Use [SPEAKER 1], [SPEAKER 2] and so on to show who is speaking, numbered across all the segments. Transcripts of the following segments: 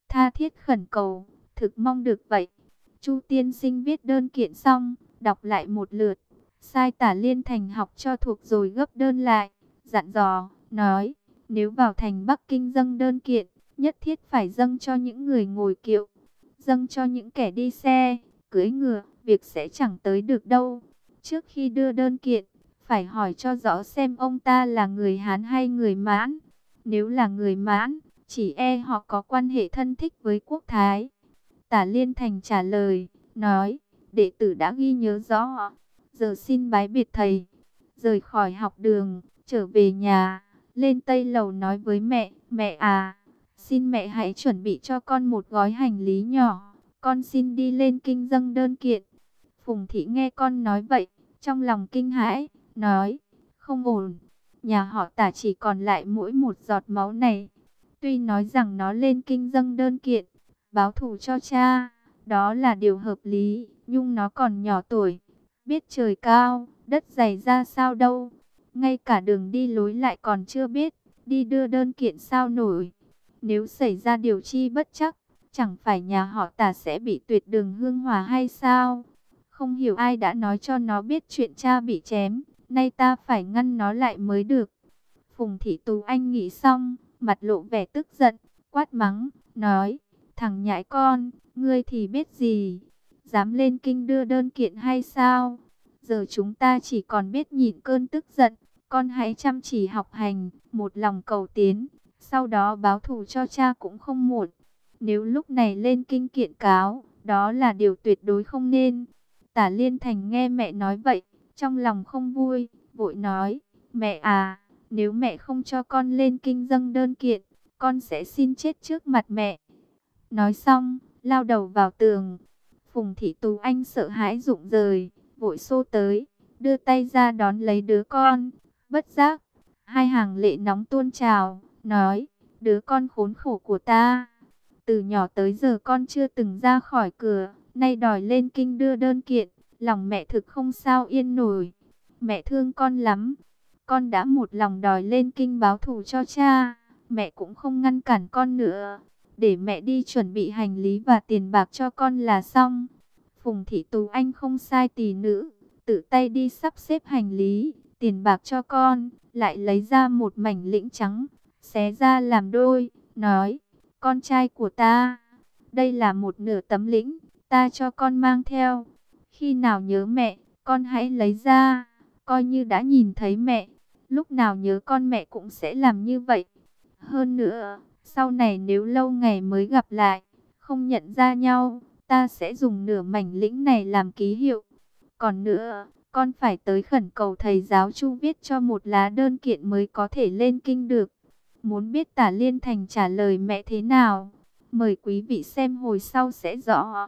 [SPEAKER 1] tha thiết khẩn cầu, thực mong được vậy. Chu tiên sinh viết đơn kiện xong, đọc lại một lượt, sai Tả Liên Thành học cho thuộc rồi gấp đơn lại, dặn dò, nói, nếu vào thành Bắc Kinh dâng đơn kiện, nhất thiết phải dâng cho những người ngồi kiệu, dâng cho những kẻ đi xe, cưỡi ngựa, việc sẽ chẳng tới được đâu. Trước khi đưa đơn kiện, phải hỏi cho rõ xem ông ta là người Hán hay người Mãn. Nếu là người Mãn, chỉ e họ có quan hệ thân thích với quốc thái. Tả Liên Thành trả lời, nói, đệ tử đã ghi nhớ rõ, giờ xin bái biệt thầy. Rời khỏi học đường, trở về nhà, lên Tây Lầu nói với mẹ, mẹ à, xin mẹ hãy chuẩn bị cho con một gói hành lý nhỏ, con xin đi lên kinh dâng đơn kiện. Phùng Thị nghe con nói vậy, trong lòng kinh hãi, nói, không ổn, nhà họ Tả chỉ còn lại mỗi một giọt máu này. Tuy nói rằng nó lên kinh dâng đơn kiện, báo thù cho cha, đó là điều hợp lý, nhưng nó còn nhỏ tuổi, biết trời cao, đất dày ra sao đâu. Ngay cả đường đi lối lại còn chưa biết, đi đưa đơn kiện sao nổi. Nếu xảy ra điều chi bất chắc, chẳng phải nhà họ Tả sẽ bị tuyệt đường hương hỏa hay sao? Không hiểu ai đã nói cho nó biết chuyện cha bị chém, nay ta phải ngăn nó lại mới được. Phùng Thị Tú Anh nghĩ xong, mặt lộ vẻ tức giận, quát mắng, nói, thằng nhãi con, ngươi thì biết gì, dám lên kinh đưa đơn kiện hay sao? Giờ chúng ta chỉ còn biết nhịn cơn tức giận, con hãy chăm chỉ học hành, một lòng cầu tiến, sau đó báo thù cho cha cũng không muộn. Nếu lúc này lên kinh kiện cáo, đó là điều tuyệt đối không nên. Tả Liên Thành nghe mẹ nói vậy, trong lòng không vui, vội nói, mẹ à, nếu mẹ không cho con lên kinh dâng đơn kiện, con sẽ xin chết trước mặt mẹ. Nói xong, lao đầu vào tường. Phùng Thị Tú Anh sợ hãi rụng rời, vội xô tới, đưa tay ra đón lấy đứa con. Bất giác, hai hàng lệ nóng tuôn trào, nói, đứa con khốn khổ của ta. Từ nhỏ tới giờ con chưa từng ra khỏi cửa, nay đòi lên kinh đưa đơn kiện, lòng mẹ thực không sao yên nổi. Mẹ thương con lắm, con đã một lòng đòi lên kinh báo thù cho cha, mẹ cũng không ngăn cản con nữa. Để mẹ đi chuẩn bị hành lý và tiền bạc cho con là xong. Phùng Thị Tú Anh không sai tỳ nữ, tự tay đi sắp xếp hành lý, tiền bạc cho con, lại lấy ra một mảnh lĩnh trắng, xé ra làm đôi, nói, con trai của ta, đây là một nửa tấm lĩnh, ta cho con mang theo. Khi nào nhớ mẹ, con hãy lấy ra, coi như đã nhìn thấy mẹ, lúc nào nhớ con mẹ cũng sẽ làm như vậy. Hơn nữa, sau này nếu lâu ngày mới gặp lại, không nhận ra nhau, ta sẽ dùng nửa mảnh lĩnh này làm ký hiệu. Còn nữa, con phải tới khẩn cầu thầy giáo Chu viết cho một lá đơn kiện mới có thể lên kinh được. Muốn biết Tả Liên Thành trả lời mẹ thế nào? Mời quý vị xem hồi sau sẽ rõ.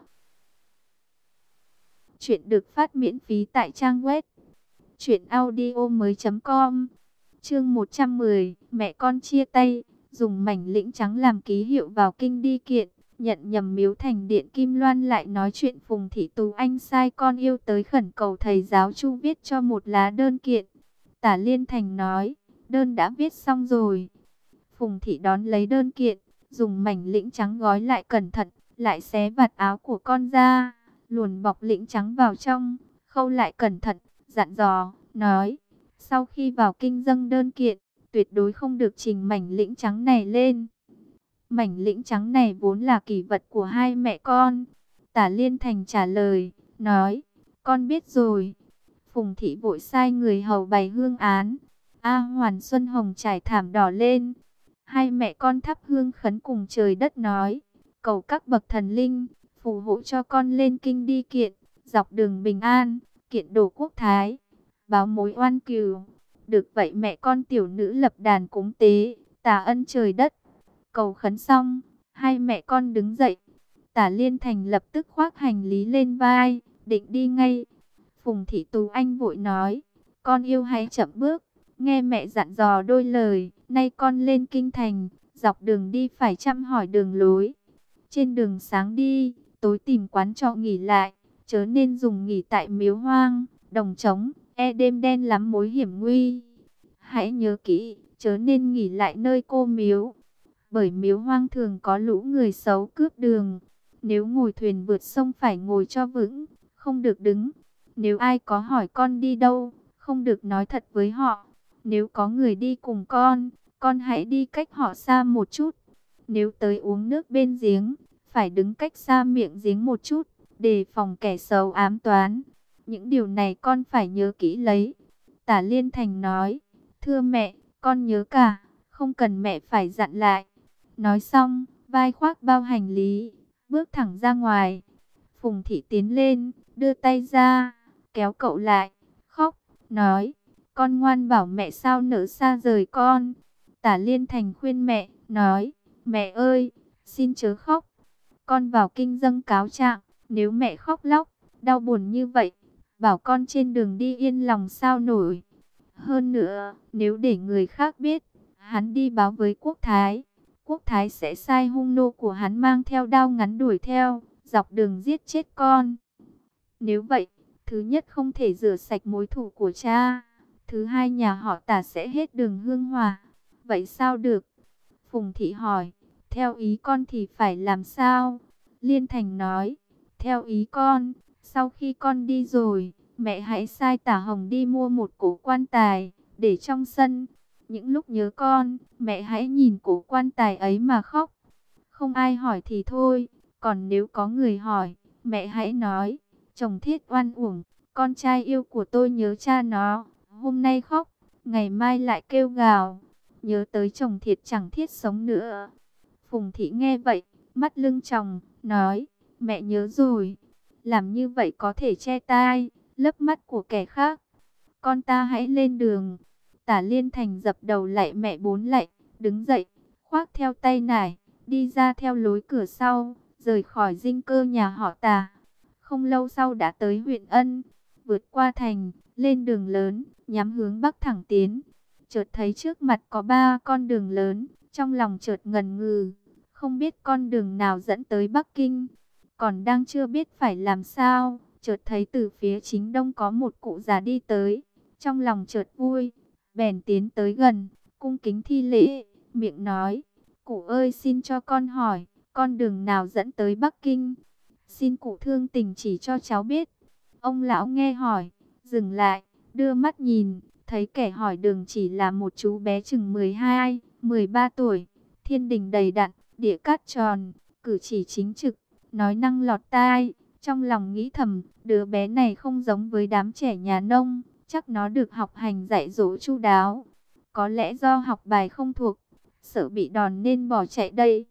[SPEAKER 1] Chuyện được phát miễn phí tại trang web truyệnaudiomoi.com. Chương 110, mẹ con chia tay, dùng mảnh lĩnh trắng làm ký hiệu vào kinh đi kiện, nhận nhầm Miếu Thành Điện Kim Loan lại nói chuyện Phùng Thị Tú Anh sai con yêu tới khẩn cầu thầy giáo Chu viết cho một lá đơn kiện. Tả Liên Thành nói, đơn đã viết xong rồi. Phùng Thị đón lấy đơn kiện, dùng mảnh lĩnh trắng gói lại cẩn thận, lại xé vạt áo của con ra, luồn bọc lĩnh trắng vào trong, khâu lại cẩn thận, dặn dò, nói, sau khi vào kinh dâng đơn kiện, tuyệt đối không được trình mảnh lĩnh trắng này lên. Mảnh lĩnh trắng này vốn là kỷ vật của hai mẹ con. Tả Liên Thành trả lời, nói, con biết rồi. Phùng Thị vội sai người hầu bày hương án. A Hoàn Xuân Hồng trải thảm đỏ lên. Hai mẹ con thắp hương khấn cùng trời đất nói, cầu các bậc thần linh, phù hộ cho con lên kinh đi kiện, dọc đường bình an, kiện đổ quốc thái, báo mối oan cừu. Được vậy mẹ con tiểu nữ lập đàn cúng tế, tạ ân trời đất. Cầu khấn xong, hai mẹ con đứng dậy. Tả Liên Thành lập tức khoác hành lý lên vai, định đi ngay. Phùng Thị Tú Anh vội nói, con yêu hãy chậm bước, nghe mẹ dặn dò đôi lời. Nay con lên kinh thành, dọc đường đi phải chăm hỏi đường lối. Trên đường sáng đi, tối tìm quán trọ nghỉ lại, chớ nên dùng nghỉ tại miếu hoang, đồng trống, đêm đen lắm mối hiểm nguy. Hãy nhớ kỹ, chớ nên nghỉ lại nơi cô miếu. Bởi miếu hoang thường có lũ người xấu cướp đường. Nếu ngồi thuyền vượt sông phải ngồi cho vững, không được đứng. Nếu ai có hỏi con đi đâu, không được nói thật với họ. Nếu có người đi cùng con hãy đi cách họ xa một chút. Nếu tới uống nước bên giếng, phải đứng cách xa miệng giếng một chút, đề phòng kẻ xấu ám toán. Những điều này con phải nhớ kỹ lấy. Tả Liên Thành nói, thưa mẹ, con nhớ cả, không cần mẹ phải dặn lại. Nói xong, vai khoác bao hành lý, bước thẳng ra ngoài. Phùng Thị tiến lên, đưa tay ra, kéo cậu lại, khóc, nói, con ngoan bảo mẹ sao nỡ xa rời con. Tả Liên Thành khuyên mẹ, nói, mẹ ơi, xin chớ khóc. Con vào kinh dâng cáo trạng, nếu mẹ khóc lóc, đau buồn như vậy, bảo con trên đường đi yên lòng sao nổi. Hơn nữa, nếu để người khác biết, hắn đi báo với Quốc Thái sẽ sai hung nô của hắn mang theo đao ngắn đuổi theo, dọc đường giết chết con. Nếu vậy, thứ nhất không thể rửa sạch mối thù của cha, thứ hai nhà họ Tả sẽ hết đường hương hòa. Vậy sao được? Phùng Thị hỏi, theo ý con thì phải làm sao? Liên Thành nói, theo ý con, sau khi con đi rồi, mẹ hãy sai Tả Hồng đi mua một cổ quan tài, để trong sân. Những lúc nhớ con, mẹ hãy nhìn cổ quan tài ấy mà khóc. Không ai hỏi thì thôi, còn nếu có người hỏi, mẹ hãy nói, chồng Thiết oan uổng, con trai yêu của tôi nhớ cha nó, hôm nay khóc, ngày mai lại kêu gào, nhớ tới chồng Thiệt chẳng thiết sống nữa. Phùng Thị nghe vậy, mắt lưng tròng, nói, mẹ nhớ rồi, làm như vậy có thể che tai, lấp mắt của kẻ khác. Con ta hãy lên đường. Tả Liên Thành dập đầu lạy mẹ bốn lạy, đứng dậy, khoác theo tay nải, đi ra theo lối cửa sau, rời khỏi dinh cơ nhà họ Tả. Không lâu sau đã tới huyện Ân, vượt qua thành, lên đường lớn, nhắm hướng bắc thẳng tiến. Chợt thấy trước mặt có 3 con đường lớn, trong lòng chợt ngần ngừ, không biết con đường nào dẫn tới Bắc Kinh. Còn đang chưa biết phải làm sao, chợt thấy từ phía chính đông có một cụ già đi tới, trong lòng chợt vui, bèn tiến tới gần, cung kính thi lễ, miệng nói, cụ ơi xin cho con hỏi, con đường nào dẫn tới Bắc Kinh? Xin cụ thương tình chỉ cho cháu biết. Ông lão nghe hỏi, dừng lại, đưa mắt nhìn, thấy kẻ hỏi đường chỉ là một chú bé chừng 12, 13 tuổi, thiên đình đầy đặn, địa cát tròn, cử chỉ chính trực, nói năng lọt tai. Trong lòng nghĩ thầm, đứa bé này không giống với đám trẻ nhà nông, chắc nó được học hành dạy dỗ chu đáo. Có lẽ do học bài không thuộc, sợ bị đòn nên bỏ chạy đây.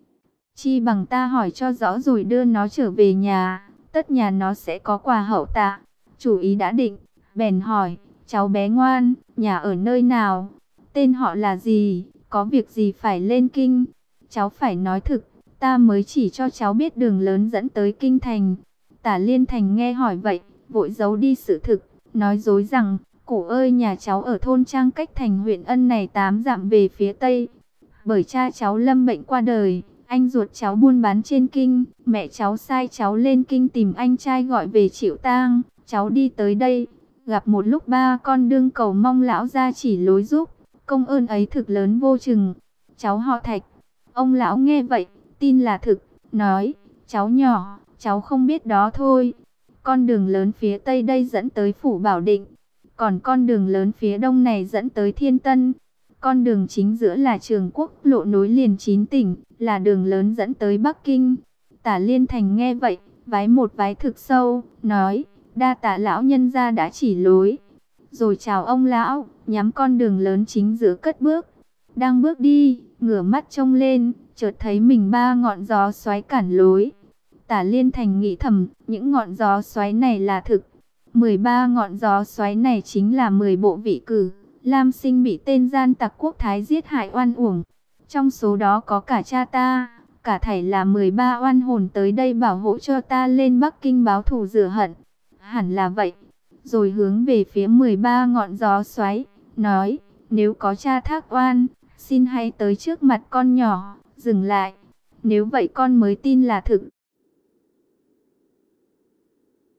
[SPEAKER 1] Chi bằng ta hỏi cho rõ rồi đưa nó trở về nhà, tất nhà nó sẽ có quà hậu tạ. Chủ ý đã định, bèn hỏi, cháu bé ngoan, nhà ở nơi nào? Tên họ là gì? Có việc gì phải lên kinh? Cháu phải nói thực, ta mới chỉ cho cháu biết đường lớn dẫn tới kinh thành. Tả Liên Thành nghe hỏi vậy, vội giấu đi sự thực, nói dối rằng, cụ ơi nhà cháu ở thôn Trang cách thành huyện Ân này 8 dặm về phía tây. Bởi cha cháu lâm bệnh qua đời, anh ruột cháu buôn bán trên kinh, mẹ cháu sai cháu lên kinh tìm anh trai gọi về chịu tang. Cháu đi tới đây, gặp một lúc 3 con đương cầu mong lão gia chỉ lối giúp, công ơn ấy thực lớn vô chừng. Cháu họ Thạch. Ông lão nghe vậy, tin là thực, nói, cháu nhỏ, cháu không biết đó thôi. Con đường lớn phía tây đây dẫn tới Phủ Bảo Định, còn con đường lớn phía đông này dẫn tới Thiên Tân. Con đường chính giữa là Trường Quốc lộ nối liền 9 tỉnh, là đường lớn dẫn tới Bắc Kinh. Tả Liên Thành nghe vậy, vái một vái thực sâu, nói, đa tạ lão nhân gia đã chỉ lối. Rồi chào ông lão, nhắm con đường lớn chính giữa cất bước. Đang bước đi, ngửa mắt trông lên, chợt thấy mình 3 ngọn gió xoáy cản lối. Tả Liên Thành nghĩ thầm, những ngọn gió xoáy này là thực. 13 ngọn gió xoáy này chính là 10 bộ vị cử. Lam Sinh bị tên gian tặc Quốc Thái giết hại oan uổng. Trong số đó có cả cha ta, cả thảy là 13 oan hồn tới đây bảo hộ cho ta lên Bắc Kinh báo thù rửa hận. Hẳn là vậy. Rồi hướng về phía 13 ngọn gió xoáy, nói, nếu có cha thác oan, xin hãy tới trước mặt con nhỏ, dừng lại. Nếu vậy con mới tin là thực.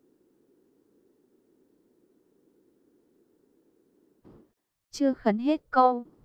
[SPEAKER 1] Chưa khấn hết câu,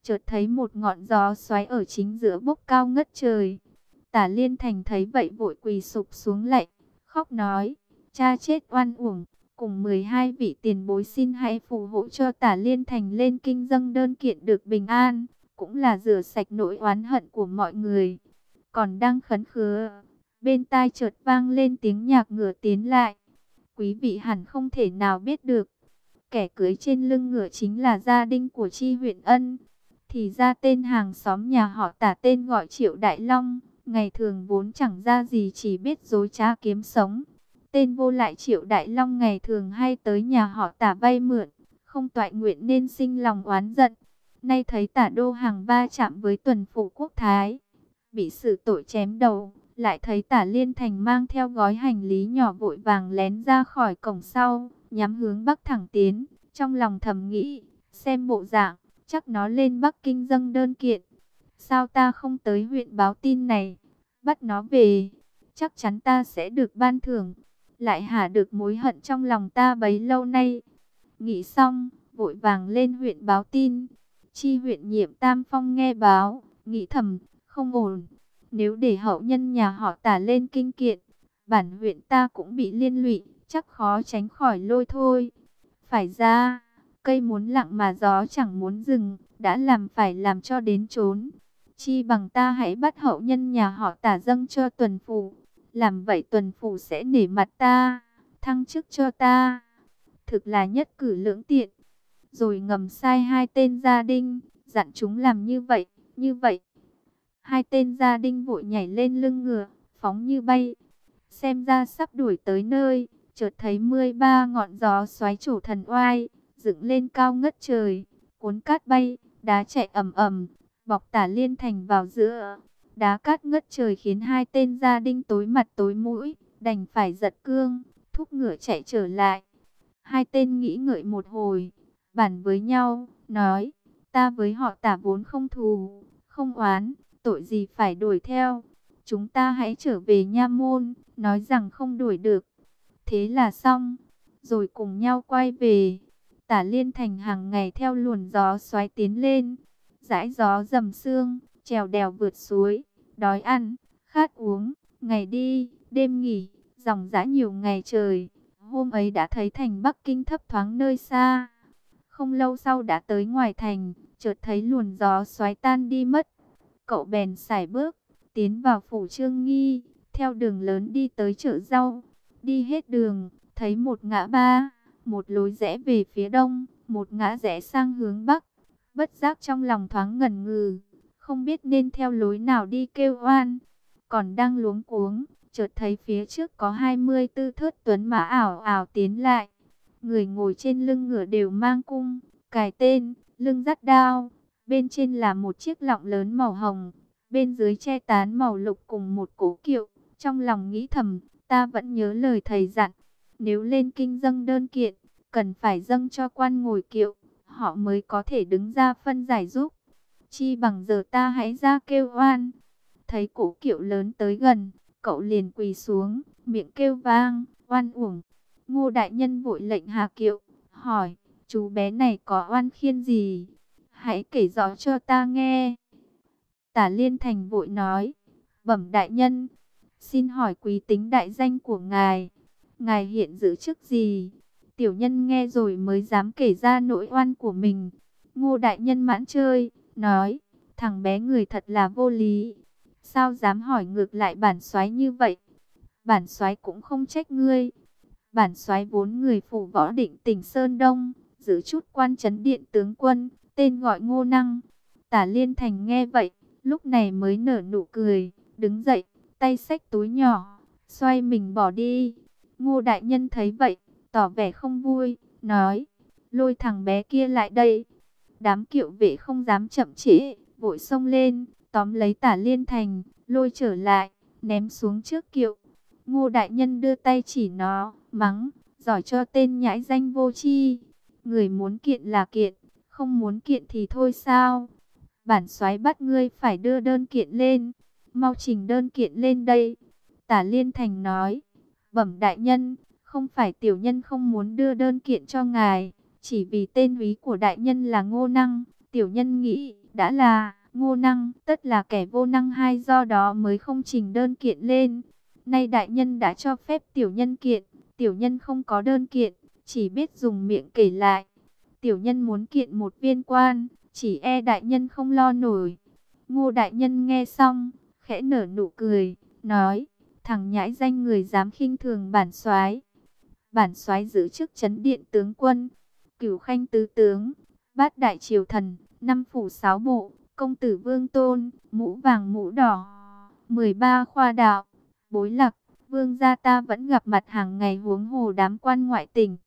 [SPEAKER 1] chợt thấy một ngọn gió xoáy ở chính giữa bốc cao ngất trời. Tả Liên Thành thấy vậy vội quỳ sụp xuống lạy, khóc nói: cha chết oan uổng, cùng 12 vị tiền bối xin hãy phù hộ cho Tả Liên Thành lên kinh dâng đơn kiện được bình an, cũng là rửa sạch nỗi oán hận của mọi người. Còn đang khấn khứa, bên tai chợt vang lên tiếng nhạc ngựa tiến lại. Quý vị hẳn không thể nào biết được, kẻ cưỡi trên lưng ngựa chính là gia đình của Chi huyện Ân. Thì ra tên hàng xóm nhà họ Tả tên gọi Triệu Đại Long, ngày thường vốn chẳng ra gì, chỉ biết dối trá kiếm sống. Tên vô lại Triệu Đại Long ngày thường hay tới nhà họ Tả vay mượn, không toại nguyện nên sinh lòng oán giận. Nay thấy Tả Đô Hàng va chạm với tuần phủ quốc thái, bị xử tội chém đầu, lại thấy Tả Liên Thành mang theo gói hành lý nhỏ vội vàng lén ra khỏi cổng sau, nhắm hướng bắc thẳng tiến. Trong lòng thầm nghĩ, xem bộ dạng, chắc nó lên Bắc Kinh dâng đơn kiện. Sao ta không tới huyện báo tin này, bắt nó về, chắc chắn ta sẽ được ban thưởng, lại hả được mối hận trong lòng ta bấy lâu nay. Nghĩ xong, vội vàng lên huyện báo tin. Chi huyện nhiệm Tam Phong nghe báo, nghĩ thầm, không ổn. Nếu để hậu nhân nhà họ Tả lên kinh kiện, bản huyện ta cũng bị liên lụy, chắc khó tránh khỏi lôi thôi. Phải ra, cây muốn lặng mà gió chẳng muốn dừng, đã làm phải làm cho đến chốn. Chi bằng ta hãy bắt hậu nhân nhà họ Tả dâng cho tuần phủ. Làm vậy tuần phủ sẽ nể mặt ta, thăng chức cho ta. Thực là nhất cử lưỡng tiện. Rồi ngầm sai hai tên gia đình, dặn chúng làm như vậy, như vậy. Hai tên gia đình vội nhảy lên lưng ngựa, phóng như bay. Xem ra sắp đuổi tới nơi, chợt thấy 13 ngọn gió xoáy trổ thần oai, dựng lên cao ngất trời, cuốn cát bay, đá chạy ầm ầm, bọc Tả Liên Thành vào giữa. Đá cát ngất trời khiến hai tên gia đình tối mặt tối mũi, đành phải giật cương, thúc ngựa chạy trở lại. Hai tên nghĩ ngợi một hồi, bàn với nhau, nói: ta với họ Tả vốn không thù, không oán, tội gì phải đuổi theo. Chúng ta hãy trở về nha môn, nói rằng không đuổi được. Thế là xong, rồi cùng nhau quay về. Tả Liên Thành hàng ngày theo luồn gió xoáy tiến lên, dãi gió dầm sương, trèo đèo vượt suối, đói ăn, khát uống, ngày đi, đêm nghỉ, dòng dã nhiều ngày trời. Hôm ấy đã thấy thành Bắc Kinh thấp thoáng nơi xa. Không lâu sau đã tới ngoài thành, chợt thấy luồn gió xoáy tan đi mất. Cậu bèn sải bước, tiến vào phủ Trương Nghi, theo đường lớn đi tới chợ rau. Đi hết đường, thấy một ngã ba, một lối rẽ về phía đông, một ngã rẽ sang hướng bắc. Bất giác trong lòng thoáng ngần ngừ, không biết nên theo lối nào đi kêu oan. Còn đang luống cuống, chợt thấy phía trước có 24 thớt tuấn mã ảo ảo tiến lại. Người ngồi trên lưng ngựa đều mang cung, cài tên, lưng dắt đao. Bên trên là một chiếc lọng lớn màu hồng, bên dưới che tán màu lục cùng một cố kiệu. Trong lòng nghĩ thầm, ta vẫn nhớ lời thầy dặn, nếu lên kinh dâng đơn kiện, cần phải dâng cho quan ngồi kiệu, họ mới có thể đứng ra phân giải giúp. Chi bằng giờ ta hãy ra kêu oan. Thấy cố kiệu lớn tới gần, cậu liền quỳ xuống, miệng kêu vang, oan uổng. Ngô đại nhân vội lệnh hạ kiệu, hỏi, chú bé này có oan khiên gì? Hãy kể rõ cho ta nghe. Tả Liên Thành vội nói, bẩm đại nhân, xin hỏi quý tính đại danh của ngài. Ngài hiện giữ chức gì? Tiểu nhân nghe rồi mới dám kể ra nỗi oan của mình. Ngô đại nhân mãn chơi, nói, thằng bé người thật là vô lý. Sao dám hỏi ngược lại bản soái như vậy? Bản soái cũng không trách ngươi. Bản soái vốn người phủ Võ Định tỉnh Sơn Đông, giữ chút quan trấn điện tướng quân, tên gọi Ngô Năng. Tả Liên Thành nghe vậy, lúc này mới nở nụ cười, đứng dậy, tay xách túi nhỏ, xoay mình bỏ đi. Ngô đại nhân thấy vậy, tỏ vẻ không vui, nói, lôi thằng bé kia lại đây. Đám kiệu vệ không dám chậm trễ, vội xông lên, tóm lấy Tả Liên Thành, lôi trở lại, ném xuống trước kiệu. Ngô đại nhân đưa tay chỉ nó, mắng, giỏi cho tên nhãi danh vô tri. Người muốn kiện là kiện, không muốn kiện thì thôi sao? Bản soái bắt ngươi phải đưa đơn kiện lên, mau trình đơn kiện lên đây. Tả Liên Thành nói, bẩm đại nhân, không phải tiểu nhân không muốn đưa đơn kiện cho ngài, chỉ vì tên úy của đại nhân là Ngô Năng, tiểu nhân nghĩ đã là ngô năng, tất là kẻ vô năng hay do đó mới không trình đơn kiện lên. Nay đại nhân đã cho phép tiểu nhân kiện, tiểu nhân không có đơn kiện, chỉ biết dùng miệng kể lại. Tiểu nhân muốn kiện một viên quan, chỉ e đại nhân không lo nổi. Ngô đại nhân nghe xong, khẽ nở nụ cười, nói: thằng nhãi danh người dám khinh thường bản soái. Bản soái giữ chức trấn điện tướng quân, Cửu Khanh tứ tướng, Bát đại triều thần, năm phủ sáu bộ, công tử Vương Tôn, mũ vàng mũ đỏ, 13 khoa đạo, bối lạc, vương gia ta vẫn gặp mặt hàng ngày, huống hồ đám quan ngoại tỉnh.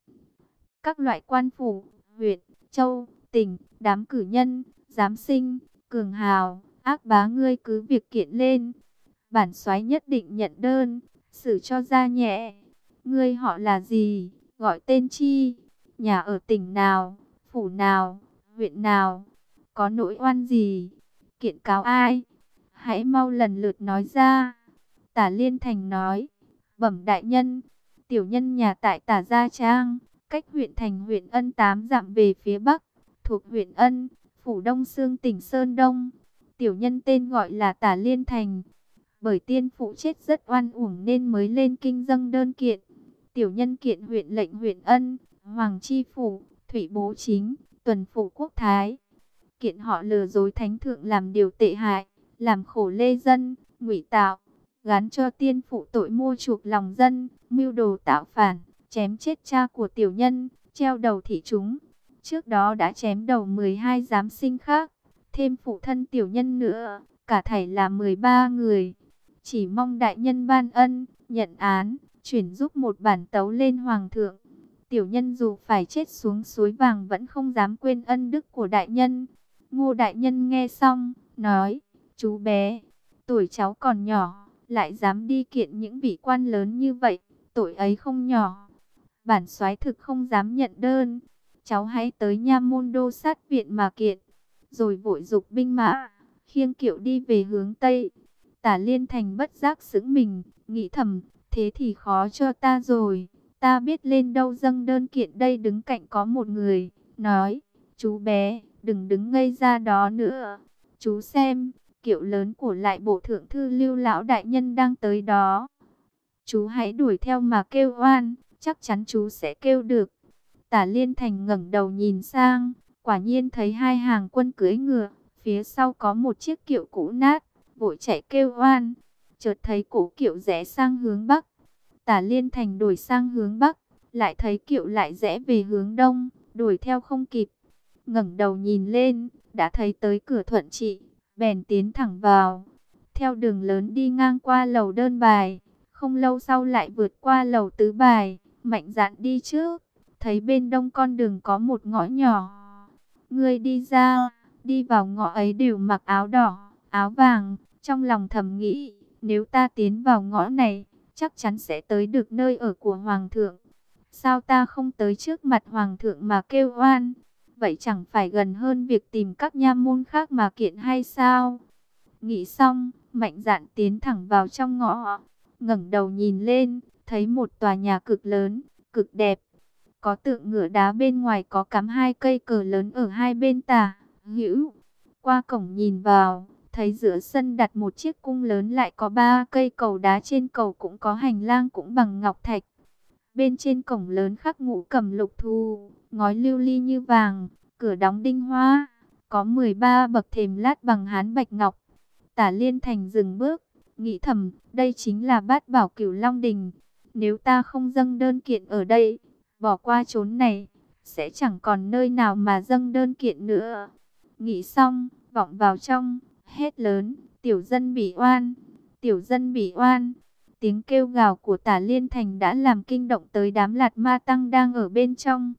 [SPEAKER 1] Các loại quan phủ, huyện, châu, tỉnh, đám cử nhân, giám sinh, cường hào, ác bá, ngươi cứ việc kiện lên. Bản soái nhất định nhận đơn, xử cho ra nhẹ. Ngươi họ là gì, gọi tên chi, nhà ở tỉnh nào, phủ nào, huyện nào, có nỗi oan gì, kiện cáo ai, hãy mau lần lượt nói ra. Tả Liên Thành nói: bẩm đại nhân, tiểu nhân nhà tại Tả Gia Trang, cách huyện thành huyện Ân 8 dặm về phía bắc, thuộc huyện Ân, phủ Đông Xương, tỉnh Sơn Đông. Tiểu nhân tên gọi là Tả Liên Thành. Bởi tiên phụ chết rất oan uổng nên mới lên kinh dâng đơn kiện. Tiểu nhân kiện huyện lệnh huyện Ân, Hoàng Chi Phủ, Thủy Bố Chính, Tuần Phủ Quốc Thái. Kiện họ lừa dối thánh thượng làm điều tệ hại, làm khổ lê dân, ngụy tạo, gán cho tiên phụ tội mua chuộc lòng dân, mưu đồ tạo phản, chém chết cha của tiểu nhân, treo đầu thị chúng. Trước đó đã chém đầu 12 giám sinh khác, thêm phụ thân tiểu nhân nữa, cả thảy là 13 người. Chỉ mong đại nhân ban ân, nhận án, chuyển giúp một bản tấu lên hoàng thượng. Tiểu nhân dù phải chết xuống suối vàng vẫn không dám quên ân đức của đại nhân. Ngô đại nhân nghe xong, nói: chú bé, tuổi cháu còn nhỏ, lại dám đi kiện những vị quan lớn như vậy, tội ấy không nhỏ. Bản soái thực không dám nhận đơn, cháu hãy tới nha môn đô sát viện mà kiện. Rồi vội giục binh mã, khiêng kiệu đi về hướng Tây. Tả Liên Thành bất giác sững mình, nghĩ thầm: thế thì khó cho ta rồi, ta biết lên đâu dâng đơn kiện. Đây đứng cạnh có một người, nói: chú bé, đừng đứng ngây ra đó nữa. Chú xem, kiệu lớn của lại bộ thượng thư Lưu lão đại nhân đang tới đó. Chú hãy đuổi theo mà kêu oan, chắc chắn chú sẽ kêu được. Tả Liên Thành ngẩng đầu nhìn sang, quả nhiên thấy hai hàng quân cưỡi ngựa, phía sau có một chiếc kiệu cũ nát, vội chạy kêu oan. Chợt thấy cổ kiệu rẽ sang hướng bắc. Tả Liên Thành đổi sang hướng bắc, lại thấy kiệu lại rẽ về hướng đông, đuổi theo không kịp. Ngẩng đầu nhìn lên, đã thấy tới cửa Thuận Trị, bèn tiến thẳng vào. Theo đường lớn đi ngang qua lầu Đơn Bài, không lâu sau lại vượt qua lầu Tứ Bài, mạnh dạn đi trước. Thấy bên đông con đường có một ngõ nhỏ. Người đi ra, đi vào ngõ ấy đều mặc áo đỏ, áo vàng. Trong lòng thầm nghĩ, nếu ta tiến vào ngõ này, chắc chắn sẽ tới được nơi ở của Hoàng thượng. Sao ta không tới trước mặt Hoàng thượng mà kêu oan? Vậy chẳng phải gần hơn việc tìm các nha môn khác mà kiện hay sao? Nghĩ xong, mạnh dạn tiến thẳng vào trong ngõ. Ngẩng đầu nhìn lên, thấy một tòa nhà cực lớn, cực đẹp. Có tượng ngựa đá, bên ngoài có cắm hai cây cờ lớn ở hai bên tả hữu. Qua cổng nhìn vào, thấy giữa sân đặt một chiếc cung lớn, lại có 3 cây cầu đá, trên cầu cũng có hành lang cũng bằng ngọc thạch. Bên trên cổng lớn khắc ngũ cầm lục thu, ngói lưu ly như vàng, cửa đóng đinh hoa, có 13 bậc thềm lát bằng hán bạch ngọc. Tả Liên Thành dừng bước, nghĩ thầm, đây chính là Bát Bảo Cửu Long Đình. Nếu ta không dâng đơn kiện ở đây, bỏ qua chốn này, sẽ chẳng còn nơi nào mà dâng đơn kiện nữa. Nghĩ xong, vọng vào trong, hét lớn: tiểu dân bị oan, tiểu dân bị oan. Tiếng kêu gào của Tả Liên Thành đã làm kinh động tới đám Lạt Ma Tăng đang ở bên trong.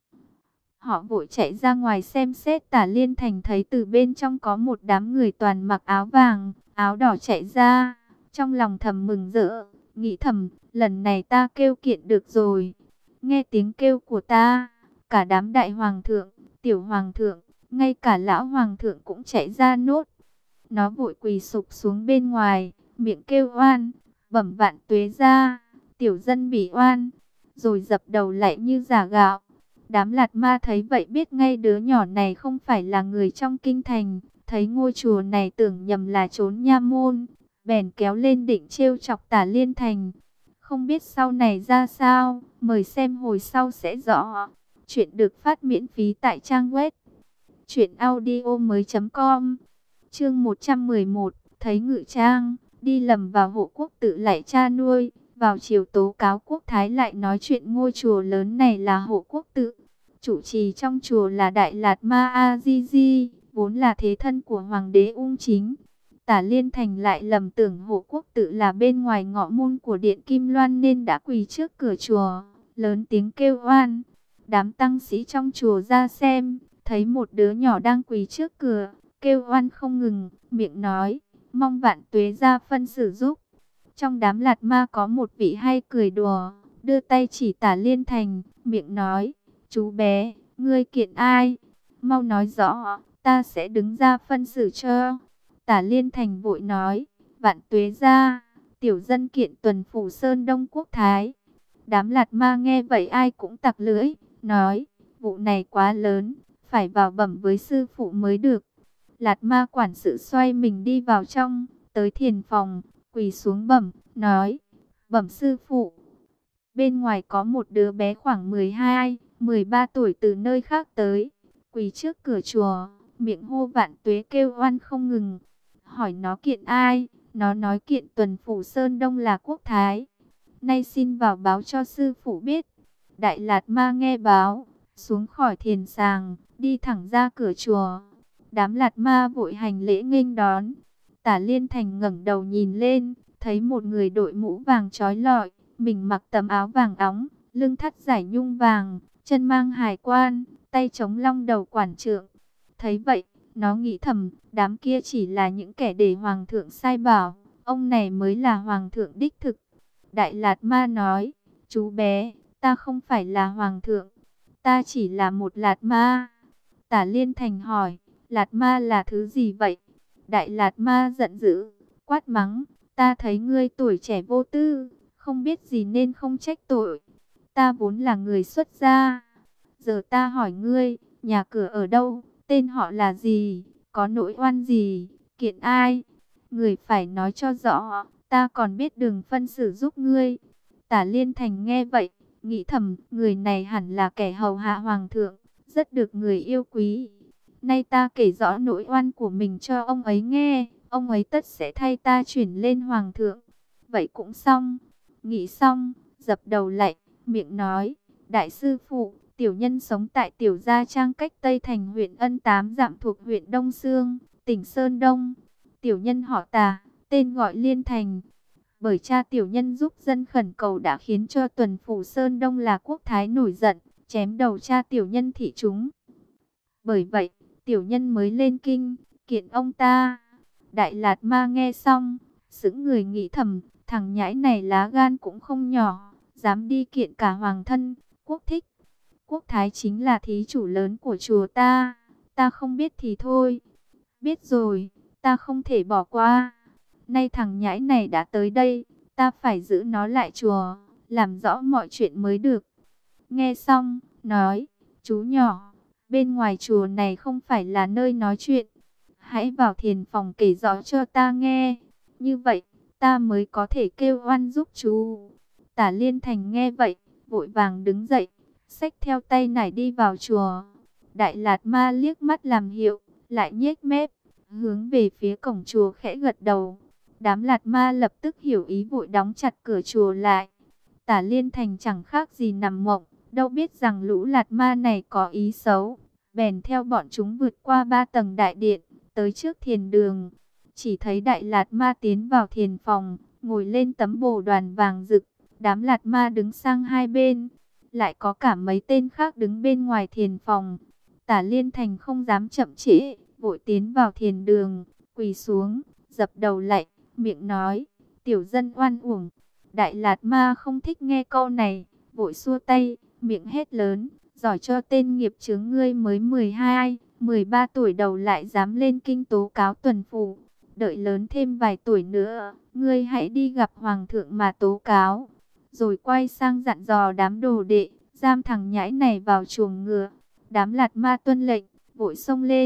[SPEAKER 1] Họ vội chạy ra ngoài xem xét. Tả Liên Thành thấy từ bên trong có một đám người toàn mặc áo vàng, áo đỏ chạy ra. Trong lòng thầm mừng rỡ, nghĩ thầm, lần này ta kêu kiện được rồi. Nghe tiếng kêu của ta, cả đám đại hoàng thượng, tiểu hoàng thượng, ngay cả lão hoàng thượng cũng chạy ra nốt. Nó vội quỳ sụp xuống bên ngoài, miệng kêu oan: bẩm vạn tuế gia, tiểu dân bị oan. Rồi dập đầu lại như giả gạo. Đám Lạt Ma thấy vậy biết ngay đứa nhỏ này không phải là người trong kinh thành, thấy ngôi chùa này tưởng nhầm là trốn nha môn, bèn kéo lên định trêu chọc Tả Liên Thành. Không biết sau này ra sao, mời xem hồi sau sẽ rõ. Chuyện được phát miễn phí tại trang web truyệnaudiomoi.com. Chương 111, thấy ngự trang, đi lầm vào hộ quốc tự lại cha nuôi. Vào chiều tố cáo quốc thái lại nói chuyện ngôi chùa lớn này là hộ quốc tự. Chủ trì trong chùa là Đại Lạt Ma A Di Di, vốn là thế thân của Hoàng đế Ung Chính. Tả Liên Thành lại lầm tưởng hộ quốc tự là bên ngoài ngọ môn của Điện Kim Loan nên đã quỳ trước cửa chùa, lớn tiếng kêu oan. Đám tăng sĩ trong chùa ra xem, thấy một đứa nhỏ đang quỳ trước cửa, kêu oan không ngừng, miệng nói, mong vạn tuế gia phân xử giúp. Trong đám Lạt Ma có một vị hay cười đùa, đưa tay chỉ Tả Liên Thành, miệng nói, chú bé, ngươi kiện ai? Mau nói rõ, ta sẽ đứng ra phân xử cho. Tả Liên Thành vội nói, vạn tuế gia, tiểu dân kiện Tuần Phủ Sơn Đông Quốc Thái. Đám Lạt Ma nghe vậy ai cũng tặc lưỡi, nói, vụ này quá lớn, phải vào bẩm với sư phụ mới được. Lạt Ma quản sự xoay mình đi vào trong, tới thiền phòng, quỳ xuống bẩm, nói, bẩm sư phụ. Bên ngoài có một đứa bé khoảng 12, 13 tuổi từ nơi khác tới, quỳ trước cửa chùa, miệng hô vạn tuế kêu oan không ngừng. Hỏi nó kiện ai, nó nói kiện Tuần Phủ Sơn Đông là quốc thái. Nay xin vào báo cho sư phụ biết. Đại Lạt Ma nghe báo, xuống khỏi thiền sàng, đi thẳng ra cửa chùa. Đám Lạt Ma vội hành lễ nghênh đón. Tả Liên Thành ngẩng đầu nhìn lên, thấy một người đội mũ vàng trói lọi, mình mặc tấm áo vàng óng, lưng thắt dải nhung vàng, chân mang hài quan, tay chống long đầu quản trượng. Thấy vậy, nó nghĩ thầm, đám kia chỉ là những kẻ để hoàng thượng sai bảo, ông này mới là hoàng thượng đích thực. Đại Lạt Ma nói, chú bé, ta không phải là hoàng thượng, ta chỉ là một Lạt Ma. Tả Liên Thành hỏi, Lạt Ma là thứ gì vậy? Đại Lạt Ma giận dữ, quát mắng, ta thấy ngươi tuổi trẻ vô tư, không biết gì nên không trách tội. Ta vốn là người xuất gia. Giờ ta hỏi ngươi, nhà cửa ở đâu, tên họ là gì, có nỗi oan gì, kiện ai? Người phải nói cho rõ, ta còn biết đường phân xử giúp ngươi. Tả Liên Thành nghe vậy, nghĩ thầm, người này hẳn là kẻ hầu hạ hoàng thượng, rất được người yêu quý. Nay ta kể rõ nỗi oan của mình cho ông ấy nghe, ông ấy tất sẽ thay ta chuyển lên hoàng thượng. Vậy cũng xong. Nghĩ xong, dập đầu lạy, miệng nói, đại sư phụ, tiểu nhân sống tại Tiểu Gia Trang cách Tây Thành huyện Ân Tám dặm thuộc huyện Đông Xương, tỉnh Sơn Đông. Tiểu nhân họ Tà, tên gọi Liên Thành. Bởi cha tiểu nhân giúp dân khẩn cầu đã khiến cho Tuần Phủ Sơn Đông là quốc thái nổi giận, chém đầu cha tiểu nhân thị chúng. Bởi vậy, tiểu nhân mới lên kinh, kiện ông ta. Đại Lạt Ma nghe xong, sững người nghĩ thầm, thằng nhãi này lá gan cũng không nhỏ, dám đi kiện cả hoàng thân, quốc thích. Quốc thái chính là thí chủ lớn của chùa ta không biết thì thôi. Biết rồi, ta không thể bỏ qua. Nay thằng nhãi này đã tới đây, ta phải giữ nó lại chùa, làm rõ mọi chuyện mới được. Nghe xong, nói, chú nhỏ, bên ngoài chùa này không phải là nơi nói chuyện. Hãy vào thiền phòng kể rõ cho ta nghe. Như vậy, ta mới có thể kêu oan giúp chú. Tả Liên Thành nghe vậy, vội vàng đứng dậy, xách theo tay nải đi vào chùa. Đại Lạt Ma liếc mắt làm hiệu, lại nhếch mép, hướng về phía cổng chùa khẽ gật đầu. Đám Lạt Ma lập tức hiểu ý vội đóng chặt cửa chùa lại. Tả Liên Thành chẳng khác gì nằm mộng, đâu biết rằng lũ Lạt Ma này có ý xấu. Bèn theo bọn chúng vượt qua 3 tầng đại điện, tới trước thiền đường. Chỉ thấy Đại Lạt Ma tiến vào thiền phòng, ngồi lên tấm bồ đoàn vàng rực. Đám Lạt Ma đứng sang hai bên, lại có cả mấy tên khác đứng bên ngoài thiền phòng. Tả Liên Thành không dám chậm trễ, vội tiến vào thiền đường, quỳ xuống, dập đầu lạy, miệng nói, tiểu dân oan uổng. Đại Lạt Ma không thích nghe câu này, vội xua tay, miệng hét lớn, giỏi cho tên nghiệp chướng ngươi mới 12, 13 tuổi đầu lại dám lên kinh tố cáo Tuần Phủ. Đợi lớn thêm vài tuổi nữa, ngươi hãy đi gặp hoàng thượng mà tố cáo. Rồi quay sang dặn dò đám đồ đệ, giam thằng nhãi này vào chuồng ngựa. Đám Lạt Ma tuân lệnh, vội xông lên,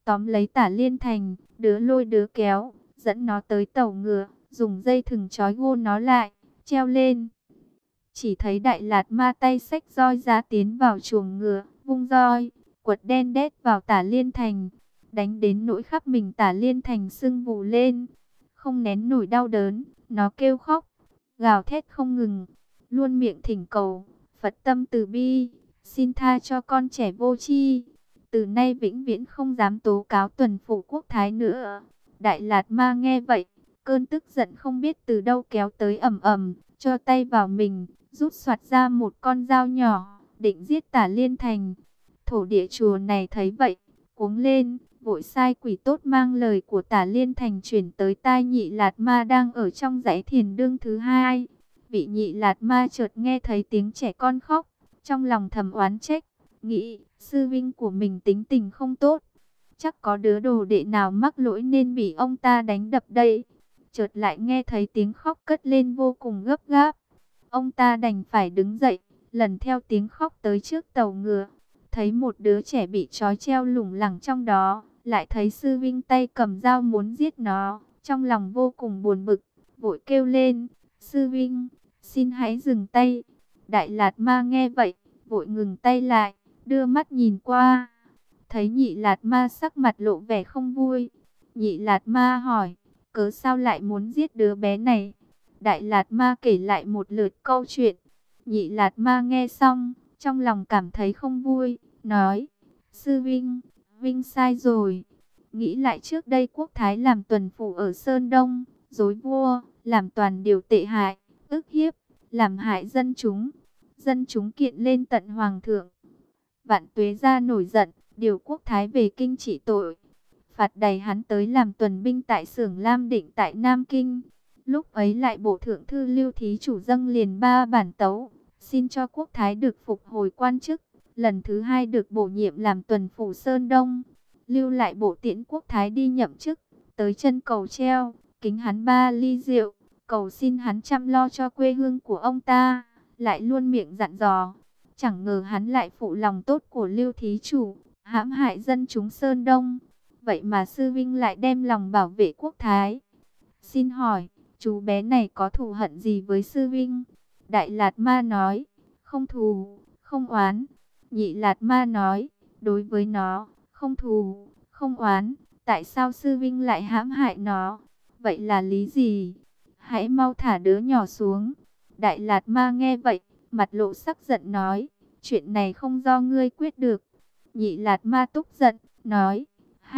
[SPEAKER 1] tóm lấy Tả Liên Thành, đứa lôi đứa kéo, dẫn nó tới tàu ngựa, dùng dây thừng trói gô nó lại, treo lên. Chỉ thấy Đại Lạt Ma tay xách roi ra tiến vào chuồng ngựa, vung roi, quật đen đét vào Tả Liên Thành, đánh đến nỗi khắp mình Tả Liên Thành sưng vù lên, không nén nổi đau đớn, nó kêu khóc, gào thét không ngừng, luôn miệng thỉnh cầu, Phật tâm từ bi, xin tha cho con trẻ vô tri, từ nay vĩnh viễn không dám tố cáo tuần phủ quốc thái nữa. Đại Lạt Ma nghe vậy, cơn tức giận không biết từ đâu kéo tới ầm ầm, cho tay vào mình, rút soạt ra một con dao nhỏ, định giết Tả Liên Thành. Thổ địa chùa này thấy vậy, cuống lên, vội sai quỷ tốt mang lời của Tả Liên Thành chuyển tới tai Nhị Lạt Ma đang ở trong dãy thiền đương thứ hai. Vị Nhị Lạt Ma chợt nghe thấy tiếng trẻ con khóc, trong lòng thầm oán trách, nghĩ sư vinh của mình tính tình không tốt, chắc có đứa đồ đệ nào mắc lỗi nên bị ông ta đánh đập đây. Chợt lại nghe thấy tiếng khóc cất lên vô cùng gấp gáp, ông ta đành phải đứng dậy, lần theo tiếng khóc tới trước tàu ngựa, thấy một đứa trẻ bị trói treo lủng lẳng trong đó, lại thấy sư vinh tay cầm dao muốn giết nó, trong lòng vô cùng buồn bực, vội kêu lên, sư vinh, xin hãy dừng tay. Đại Lạt Ma nghe vậy, vội ngừng tay lại, đưa mắt nhìn qua, thấy Nhị Lạt Ma sắc mặt lộ vẻ không vui. Nhị Lạt Ma hỏi, cớ sao lại muốn giết đứa bé này? Đại Lạt Ma kể lại một lượt câu chuyện. Nhị Lạt Ma nghe xong, trong lòng cảm thấy không vui, nói, sư vinh, vinh sai rồi. Nghĩ lại trước đây quốc thái làm tuần phủ ở Sơn Đông, dối vua, làm toàn điều tệ hại, ức hiếp, làm hại dân chúng. Dân chúng kiện lên tận hoàng thượng. Vạn Tuế Gia nổi giận, điều quốc thái về kinh trị tội, phạt đày hắn tới làm tuần binh tại xưởng Lam Định tại Nam Kinh. Lúc ấy lại bổ thượng thư Lưu Thí Chủ dâng liền 3 bản tấu, xin cho quốc thái được phục hồi quan chức, lần thứ 2 được bổ nhiệm làm tuần phủ Sơn Đông. Lưu lại bổ tiễn quốc thái đi nhậm chức, tới chân cầu treo, kính hắn 3 ly rượu, cầu xin hắn chăm lo cho quê hương của ông ta, lại luôn miệng dặn dò. Chẳng ngờ hắn lại phụ lòng tốt của Lưu Thí Chủ, hãm hại dân chúng Sơn Đông. Vậy mà sư vinh lại đem lòng bảo vệ quốc thái. Xin hỏi, chú bé này có thù hận gì với sư vinh? Đại Lạt Ma nói, không thù, không oán. Nhị Lạt Ma nói, đối với nó, không thù, không oán. Tại sao sư vinh lại hãm hại nó? Vậy là lý gì? Hãy mau thả đứa nhỏ xuống. Đại Lạt Ma nghe vậy, mặt lộ sắc giận nói, chuyện này không do ngươi quyết được. Nhị Lạt Ma tức giận, nói,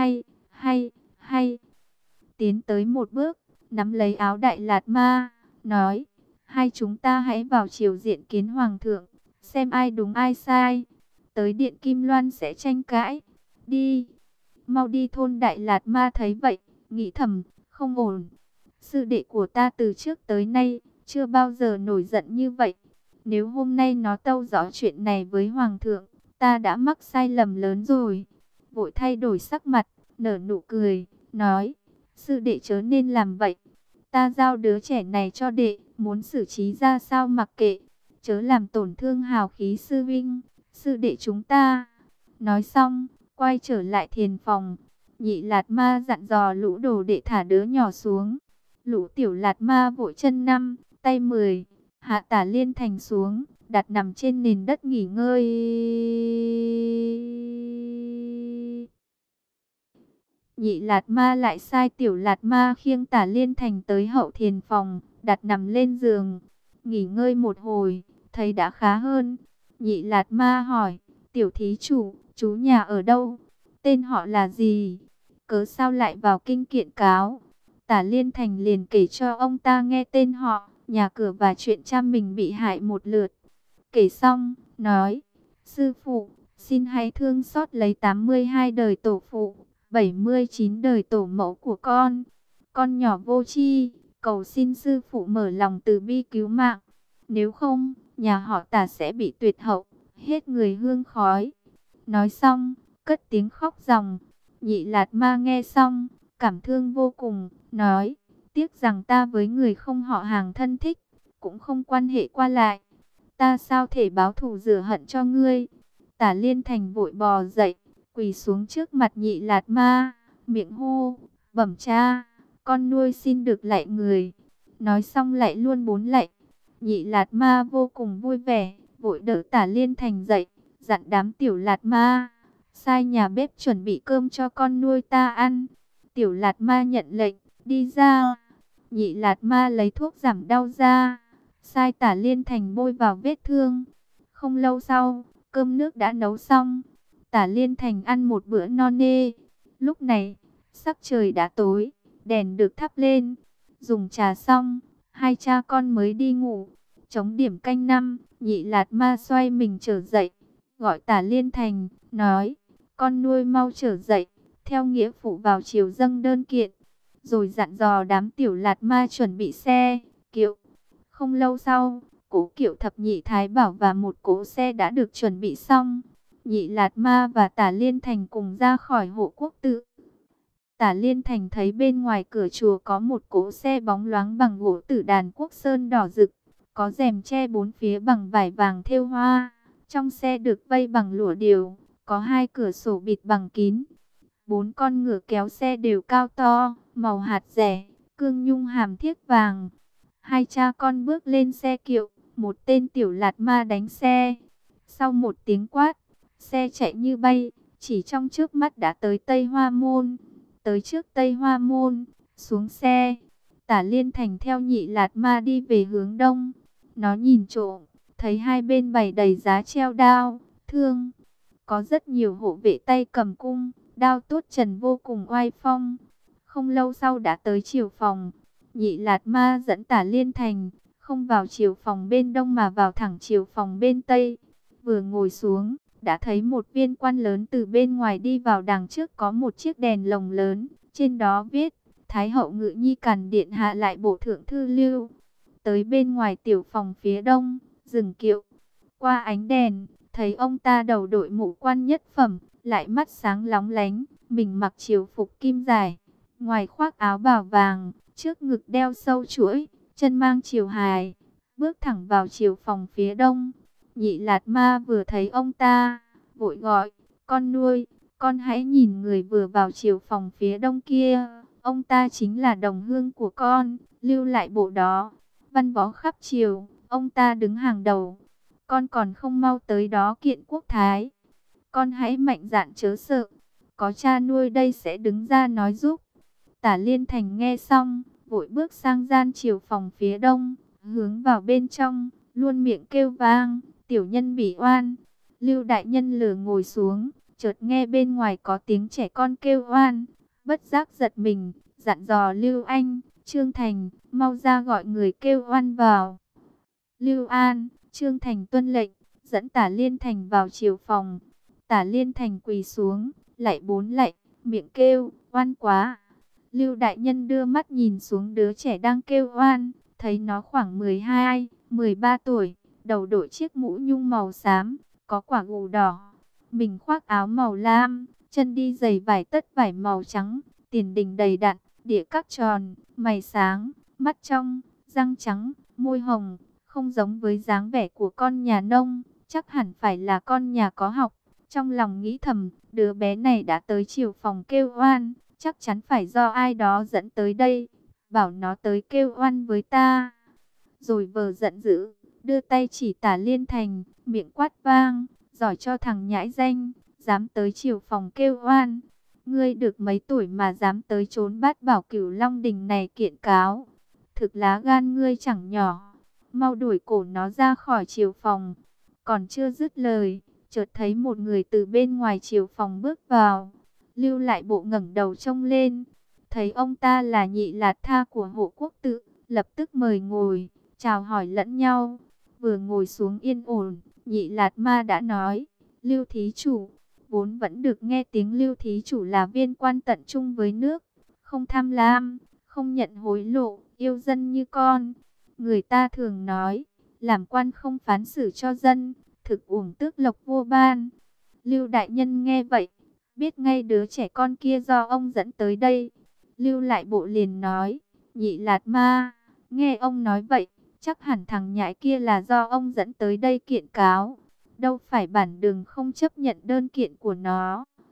[SPEAKER 1] hay. Tiến tới một bước, nắm lấy áo Đại Lạt Ma, nói, hai chúng ta hãy vào triều diện kiến hoàng thượng, xem ai đúng ai sai. Tới điện Kim Loan sẽ tranh cãi. Đi, mau đi. Thôn Đại Lạt Ma thấy vậy, nghĩ thầm, không ổn. Sư đệ của ta từ trước tới nay, chưa bao giờ nổi giận như vậy. Nếu hôm nay nó tâu rõ chuyện này với hoàng thượng, ta đã mắc sai lầm lớn rồi. Vội thay đổi sắc mặt, nở nụ cười, nói, sư đệ chớ nên làm vậy. Ta giao đứa trẻ này cho đệ, muốn xử trí ra sao mặc kệ, chớ làm tổn thương hào khí sư vinh, sư đệ chúng ta. Nói xong, quay trở lại thiền phòng. Nhị Lạt Ma dặn dò lũ đồ đệ thả đứa nhỏ xuống. Lũ tiểu Lạt Ma vội chân 5, tay 10, hạ Tả Liên Thành xuống, đặt nằm trên nền đất nghỉ ngơi. Nhị Lạt Ma lại sai tiểu Lạt Ma khiêng Tả Liên Thành tới hậu thiền phòng, đặt nằm lên giường, nghỉ ngơi một hồi, thấy đã khá hơn. Nhị Lạt Ma hỏi, tiểu thí chủ, chú nhà ở đâu? Tên họ là gì? Cớ sao lại vào kinh kiện cáo? Tả Liên Thành liền kể cho ông ta nghe tên họ, nhà cửa và chuyện cha mình bị hại một lượt. Kể xong, nói, sư phụ, xin hãy thương xót lấy 82 đời tổ phụ, 79 đời tổ mẫu của con nhỏ vô tri, cầu xin sư phụ mở lòng từ bi cứu mạng. Nếu không, nhà họ Tả sẽ bị tuyệt hậu, hết người hương khói. Nói xong, cất tiếng khóc ròng. Nhị Lạt Ma nghe xong, cảm thương vô cùng, nói, tiếc rằng ta với người không họ hàng thân thích, cũng không quan hệ qua lại, ta sao thể báo thù rửa hận cho ngươi. Tả Liên Thành vội bò dậy, quỳ xuống trước mặt Nhị Lạt Ma, miệng hô, bẩm cha, con nuôi xin được lạy người. Nói xong lại luôn 4 lạy. Nhị Lạt Ma vô cùng vui vẻ, vội đỡ Tả Liên Thành dậy, dặn đám Tiểu Lạt Ma, sai nhà bếp chuẩn bị cơm cho con nuôi ta ăn. Tiểu Lạt Ma nhận lệnh, đi ra. Nhị Lạt Ma lấy thuốc giảm đau ra, sai Tả Liên Thành bôi vào vết thương. Không lâu sau, cơm nước đã nấu xong. Tả Liên Thành ăn một bữa no nê. Lúc này, sắc trời đã tối, đèn được thắp lên. Dùng trà xong, hai cha con mới đi ngủ. Chống điểm canh 5, Nhị Lạt Ma xoay mình trở dậy, gọi Tả Liên Thành, nói, con nuôi mau trở dậy, theo nghĩa phụ vào triều dâng đơn kiện. Rồi dặn dò đám Tiểu Lạt Ma chuẩn bị xe, kiệu. Không lâu sau, cỗ kiệu thập nhị thái bảo và một cỗ xe đã được chuẩn bị xong. Nhị Lạt Ma và Tả Liên Thành cùng ra khỏi Hộ Quốc tự. Tả Liên Thành thấy bên ngoài cửa chùa có một cỗ xe bóng loáng bằng gỗ tử đàn quốc sơn đỏ rực, có rèm che bốn phía bằng vải vàng thêu hoa. Trong xe được vây bằng lụa điều, có 2 cửa sổ bịt bằng kín. 4 con ngựa kéo xe đều cao to, màu hạt rẻ, cương nhung hàm thiếc vàng. Hai cha con bước lên xe kiệu, một tên Tiểu Lạt Ma đánh xe. Sau một tiếng quát, xe chạy như bay, chỉ trong chớp mắt đã tới Tây Hoa Môn. Tới trước Tây Hoa Môn, xuống xe, Tả Liên Thành theo Nhị Lạt Ma đi về hướng đông. Nó nhìn trộm, thấy hai bên bày đầy giá treo đao, thương. Có rất nhiều hộ vệ tay cầm cung, đao tốt trần vô cùng oai phong. Không lâu sau đã tới chiều phòng. Nhị Lạt Ma dẫn Tả Liên Thành, không vào chiều phòng bên đông mà vào thẳng chiều phòng bên tây. Vừa ngồi xuống, đã thấy một viên quan lớn từ bên ngoài đi vào. Đằng trước có một chiếc đèn lồng lớn, trên đó viết, Thái hậu Ngự Nhi Càn điện hạ lại bổ thượng thư lưu. Tới bên ngoài tiểu phòng phía đông, dừng kiệu. Qua ánh đèn, thấy ông ta đầu đội mũ quan nhất phẩm, lại mắt sáng lóng lánh, mình mặc triều phục kim dài, ngoài khoác áo bào vàng, trước ngực đeo sâu chuỗi, chân mang triều hài, bước thẳng vào chiều phòng phía đông. Nhị Lạt Ma vừa thấy ông ta, vội gọi, con nuôi, con hãy nhìn người vừa vào chiều phòng phía đông kia, ông ta chính là đồng hương của con, lưu lại bộ đó, văn võ khắp triều, ông ta đứng hàng đầu, con còn không mau tới đó kiện quốc thái. Con hãy mạnh dạn chớ sợ, có cha nuôi đây sẽ đứng ra nói giúp. Tả Liên Thành nghe xong, vội bước sang gian chiều phòng phía đông, hướng vào bên trong, luôn miệng kêu vang, tiểu nhân bỉ oan. Lưu đại nhân lừa ngồi xuống, chợt nghe bên ngoài có tiếng trẻ con kêu oan, bất giác giật mình, dặn dò Lưu Anh, Trương Thành, mau ra gọi người kêu oan vào. Lưu An, Trương Thành tuân lệnh, dẫn Tả Liên Thành vào chiều phòng. Tả Liên Thành quỳ xuống, lạy 4 lạy, miệng kêu, oan quá. Lưu đại nhân đưa mắt nhìn xuống đứa trẻ đang kêu oan, thấy nó khoảng 12, 13 tuổi, đầu đội chiếc mũ nhung màu xám, có quả gù đỏ, mình khoác áo màu lam, chân đi giày vải tất vải màu trắng, tiền đình đầy đặn, đĩa các tròn, mày sáng, mắt trong, răng trắng, môi hồng, không giống với dáng vẻ của con nhà nông, chắc hẳn phải là con nhà có học. Trong lòng nghĩ thầm, đứa bé này đã tới chiều phòng kêu oan, chắc chắn phải do ai đó dẫn tới đây, bảo nó tới kêu oan với ta. Rồi vờ giận dữ, đưa tay chỉ Tả Liên Thành, miệng quát vang, giỏi cho thằng nhãi danh, dám tới chiều phòng kêu oan. Ngươi được mấy tuổi mà dám tới trốn Bát Bảo Cửu Long Đình này kiện cáo, thực lá gan ngươi chẳng nhỏ, mau đuổi cổ nó ra khỏi chiều phòng. Còn chưa dứt lời, chợt thấy một người từ bên ngoài chiều phòng bước vào. Lưu lại bộ ngẩng đầu trông lên, thấy ông ta là Nhị Lạt Tha của Hộ Quốc tự, lập tức mời ngồi, chào hỏi lẫn nhau. Vừa ngồi xuống yên ổn, Nhị Lạt Ma đã nói, Lưu thí chủ, vốn vẫn được nghe tiếng Lưu thí chủ là viên quan tận trung với nước, không tham lam, không nhận hối lộ, yêu dân như con. Người ta thường nói, làm quan không phán xử cho dân, thực uổng tước lộc vô ban. Lưu đại nhân nghe vậy, biết ngay đứa trẻ con kia do ông dẫn tới đây. Lưu lại bộ liền nói, Nhị Lạt Ma, nghe ông nói vậy, chắc hẳn thằng nhãi kia là do ông dẫn tới đây kiện cáo. Đâu phải bản đường không chấp nhận đơn kiện của nó.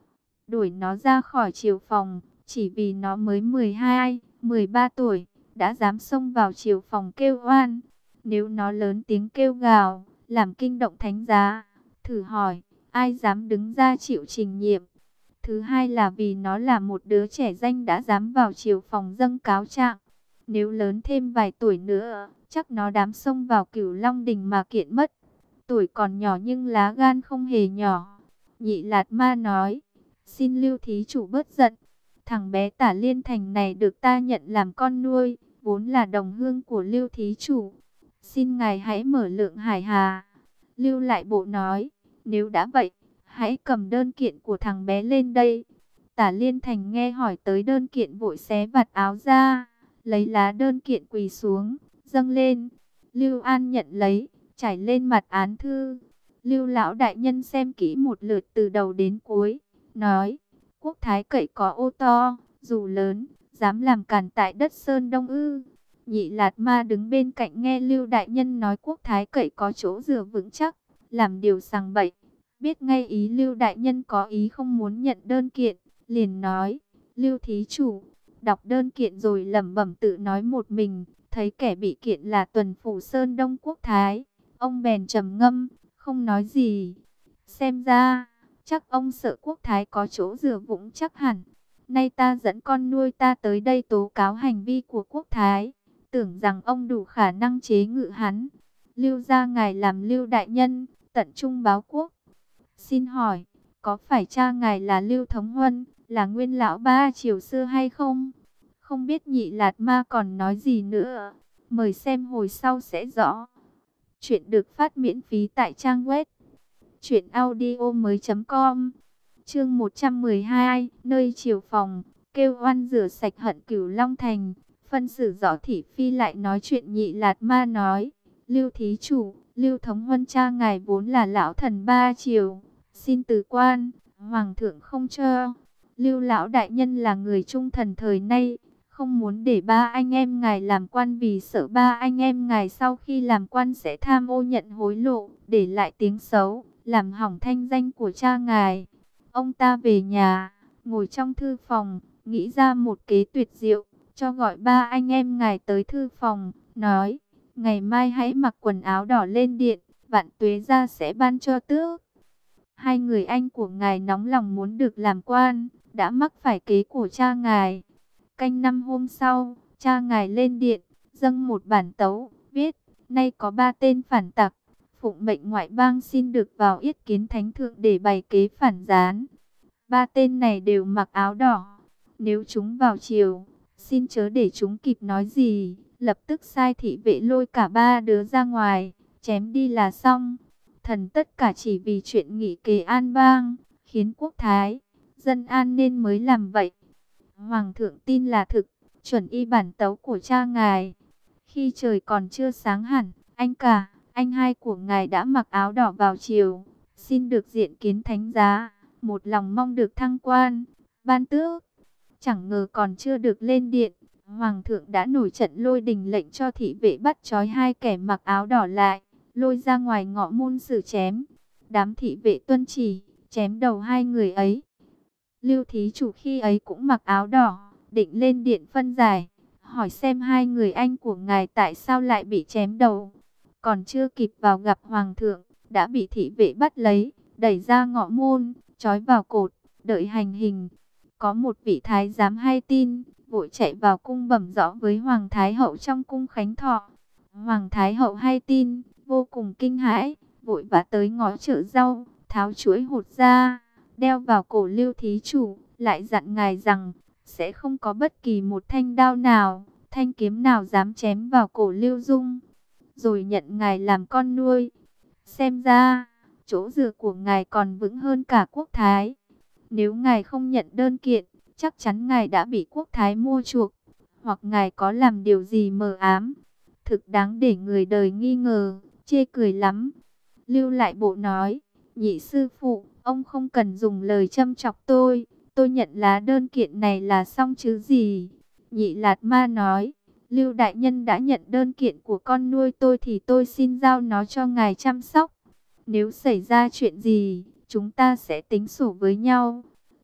[SPEAKER 1] đuổi nó ra khỏi triều phòng, chỉ vì nó mới 12, 13 tuổi, đã dám xông vào triều phòng kêu oan. Nếu nó lớn tiếng kêu gào, làm kinh động thánh giá, thử hỏi, ai dám đứng ra chịu trình nhiệm? Thứ hai là vì nó là một đứa trẻ danh đã dám vào triều phòng dâng cáo trạng. Nếu lớn thêm vài tuổi nữa, chắc nó dám xông vào Cửu Long Đình mà kiện mất. Tuổi còn nhỏ nhưng lá gan không hề nhỏ. Nhị Lạt Ma nói, xin Lưu thí chủ bớt giận. Thằng bé Tả Liên Thành này được ta nhận làm con nuôi, vốn là đồng hương của Lưu thí chủ. Xin ngài hãy mở lượng hải hà. Lưu Lại Bộ nói, nếu đã vậy, hãy cầm đơn kiện của thằng bé lên đây. Tả Liên Thành nghe hỏi tới đơn kiện vội xé vạt áo ra, lấy lá đơn kiện quỳ xuống, dâng lên. Lưu An nhận lấy, trải lên mặt án thư. Lưu lão đại nhân xem kỹ một lượt từ đầu đến cuối, nói, quốc thái cậy có ô to, dù lớn, dám làm cản tại đất Sơn Đông ư? Nhị Lạt Ma đứng bên cạnh nghe Lưu đại nhân nói quốc thái cậy có chỗ dựa vững chắc, làm điều sằng bậy, biết ngay ý Lưu đại nhân có ý không muốn nhận đơn kiện, liền nói, Lưu thí chủ, đọc đơn kiện rồi lẩm bẩm tự nói một mình, thấy kẻ bị kiện là Tuần Phủ Sơn Đông Quốc Thái, ông bèn trầm ngâm, không nói gì. Xem ra, chắc ông sợ Quốc Thái có chỗ dựa vững chắc hẳn. Nay ta dẫn con nuôi ta tới đây tố cáo hành vi của Quốc Thái, tưởng rằng ông đủ khả năng chế ngự hắn. Lưu gia ngài làm Lưu đại nhân, tận trung báo quốc. Xin hỏi, có phải cha ngài là Lưu Thống Huân, là nguyên lão ba triều xưa hay không? Không biết Nhị Lạt Ma còn nói gì nữa. Mời xem hồi sau sẽ rõ. Chuyện được phát miễn phí tại trang web truyệnaudiomoi.com. Chương 112, nơi triều phòng, kêu oan rửa sạch hận Cửu Long Thành. Phân xử rõ thị phi lại nói chuyện. Nhị Lạt Ma nói, Lưu thí chủ, Lưu Thống Huân cha ngài vốn là lão thần ba triều, xin từ quan, hoàng thượng không cho. Lưu lão đại nhân là người trung thần thời nay, không muốn để ba anh em ngài làm quan vì sợ ba anh em ngài sau khi làm quan sẽ tham ô nhận hối lộ, để lại tiếng xấu, làm hỏng thanh danh của cha ngài. Ông ta về nhà, ngồi trong thư phòng, nghĩ ra một kế tuyệt diệu, cho gọi ba anh em ngài tới thư phòng, nói, ngày mai hãy mặc quần áo đỏ lên điện, Vạn Tuế gia sẽ ban cho tước. Hai người anh của ngài nóng lòng muốn được làm quan, đã mắc phải kế của cha ngài. Canh năm hôm sau, cha ngài lên điện, dâng một bản tấu, viết, nay có 3 tên phản tặc, phụng mệnh ngoại bang xin được vào yết kiến thánh thượng để bày kế phản gián. 3 tên này đều mặc áo đỏ, nếu chúng vào triều, xin chớ để chúng kịp nói gì, lập tức sai thị vệ lôi cả 3 đứa ra ngoài, chém đi là xong. Thần tất cả chỉ vì chuyện nghị kế an bang, khiến quốc thái, dân an nên mới làm vậy. Hoàng thượng tin là thực, chuẩn y bản tấu của cha ngài. Khi trời còn chưa sáng hẳn, anh cả, anh hai của ngài đã mặc áo đỏ vào triều, xin được diện kiến thánh giá, một lòng mong được thăng quan, ban tước. Chẳng ngờ còn chưa được lên điện, Hoàng thượng đã nổi trận lôi đình lệnh cho thị vệ bắt trói 2 kẻ mặc áo đỏ lại, lôi ra ngoài ngõ môn xử chém. Đám thị vệ tuân chỉ, chém đầu 2 người ấy. Lưu thí chủ khi ấy cũng mặc áo đỏ, định lên điện phân giải, hỏi xem 2 người anh của ngài tại sao lại bị chém đầu. Còn chưa kịp vào gặp hoàng thượng, đã bị thị vệ bắt lấy, đẩy ra ngõ môn, trói vào cột, đợi hành hình. Có một vị thái giám hay tin, vội chạy vào cung bẩm rõ với hoàng thái hậu trong cung Khánh Thọ. Hoàng thái hậu hay tin, vô cùng kinh hãi, vội vã tới ngõ chợ rau, tháo chuỗi hột ra, đeo vào cổ Lưu thí chủ, lại dặn ngài rằng sẽ không có bất kỳ một thanh đao nào, thanh kiếm nào dám chém vào cổ Lưu Dung, rồi nhận ngài làm con nuôi. Xem ra, chỗ dựa của ngài còn vững hơn cả quốc thái. Nếu ngài không nhận đơn kiện, chắc chắn ngài đã bị quốc thái mua chuộc, hoặc ngài có làm điều gì mờ ám, thực đáng để người đời nghi ngờ, chê cười lắm. Lưu Lại Bộ nói, nhị sư phụ, ông không cần dùng lời châm chọc tôi nhận lá đơn kiện này là xong chứ gì. Nhị Lạt Ma nói, Lưu đại nhân đã nhận đơn kiện của con nuôi tôi thì tôi xin giao nó cho ngài chăm sóc. Nếu xảy ra chuyện gì, chúng ta sẽ tính sổ với nhau.